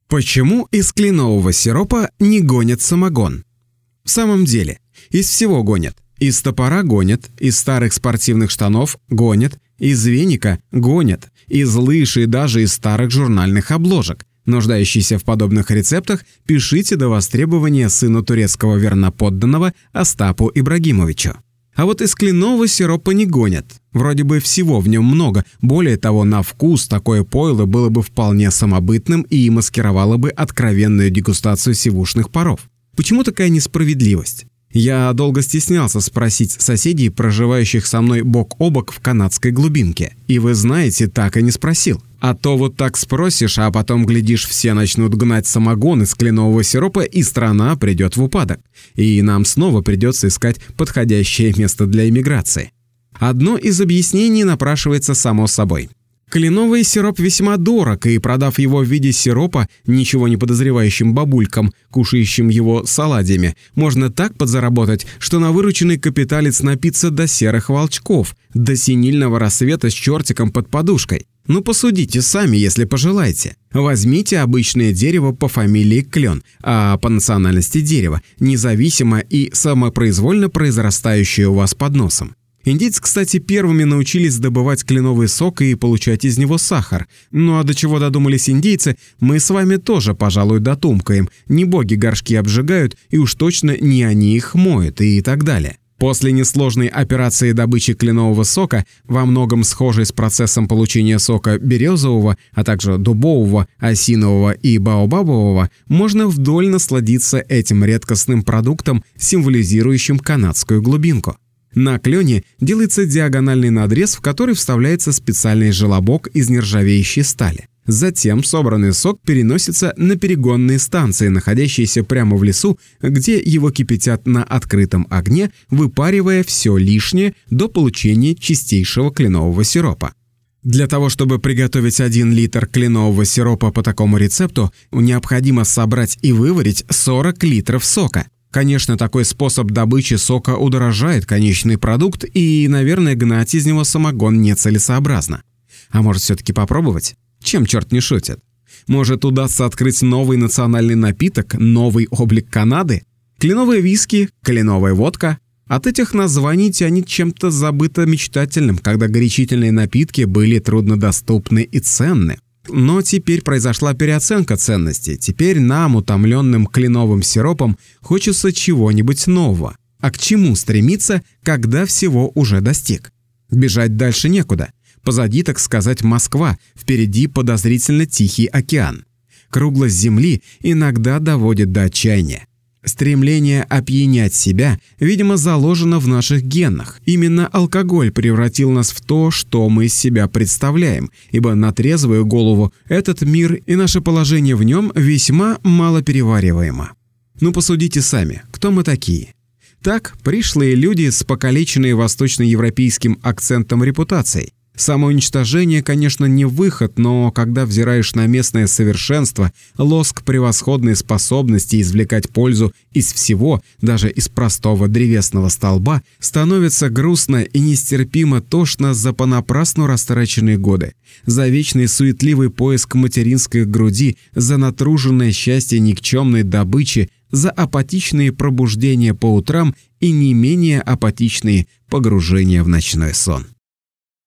Почему из кленового сиропа не гонят самогон? В самом деле, из всего гонят. Из топора гонят, из старых спортивных штанов гонят, из веника гонят, из лыж и даже из старых журнальных обложек. Нуждающиеся в подобных рецептах пишите до востребования сыну турецкого верноподданного Остапу Ибрагимовичу. А вот из кленового сиропа не гонят. Вроде бы всего в нем много. Более того, на вкус такое пойло было бы вполне самобытным и маскировало бы откровенную дегустацию сивушных паров. Почему такая несправедливость? Я долго стеснялся спросить соседей, проживающих со мной бок о бок в канадской глубинке. И вы знаете, так и не спросил. А то вот так спросишь, а потом, глядишь, все начнут гнать самогон из кленового сиропа, и страна придет в упадок. И нам снова придется искать подходящее место для эмиграции. Одно из объяснений напрашивается само собой. Кленовый сироп весьма дорог, и продав его в виде сиропа ничего не подозревающим бабулькам, кушающим его саладями, можно так подзаработать, что на вырученный капиталец напиться до серых волчков, до синильного рассвета с чертиком под подушкой. Ну посудите сами, если пожелаете. Возьмите обычное дерево по фамилии клен, а по национальности дерево, независимо и самопроизвольно произрастающее у вас под носом. Индейцы, кстати, первыми научились добывать кленовый сок и получать из него сахар. Ну а до чего додумались индейцы, мы с вами тоже, пожалуй, дотумкаем. Не боги горшки обжигают, и уж точно не они их моют, и так далее. После несложной операции добычи кленового сока, во многом схожей с процессом получения сока березового, а также дубового, осинового и баобабового, можно вдоль насладиться этим редкостным продуктом, символизирующим канадскую глубинку. На клене делается диагональный надрез, в который вставляется специальный желобок из нержавеющей стали. Затем собранный сок переносится на перегонные станции, находящиеся прямо в лесу, где его кипятят на открытом огне, выпаривая все лишнее до получения чистейшего кленового сиропа. Для того, чтобы приготовить 1 литр кленового сиропа по такому рецепту, необходимо собрать и выварить 40 литров сока. Конечно, такой способ добычи сока удорожает конечный продукт, и, наверное, гнать из него самогон нецелесообразно. А может, все-таки попробовать? Чем черт не шутит? Может, удастся открыть новый национальный напиток, новый облик Канады? Кленовые виски, кленовая водка. От этих названий тянет чем-то забыто-мечтательным, когда горячительные напитки были труднодоступны и ценны. Но теперь произошла переоценка ценностей. Теперь нам, утомленным кленовым сиропом, хочется чего-нибудь нового. А к чему стремиться, когда всего уже достиг? Бежать дальше некуда. Позади, так сказать, Москва, впереди подозрительно Тихий океан. Круглость Земли иногда доводит до отчаяния. Стремление опьянять себя, видимо, заложено в наших генах. Именно алкоголь превратил нас в то, что мы из себя представляем, ибо на трезвую голову этот мир и наше положение в нем весьма малоперевариваемо. Ну посудите сами, кто мы такие? Так, пришлые люди с покалеченной восточноевропейским акцентом репутацией. Самоуничтожение, конечно, не выход, но когда взираешь на местное совершенство, лоск превосходной способности извлекать пользу из всего, даже из простого древесного столба, становится грустно и нестерпимо тошно за понапрасну растраченные годы, за вечный суетливый поиск материнской груди, за натруженное счастье никчемной добычи, за апатичные пробуждения по утрам и не менее апатичные погружения в ночной сон.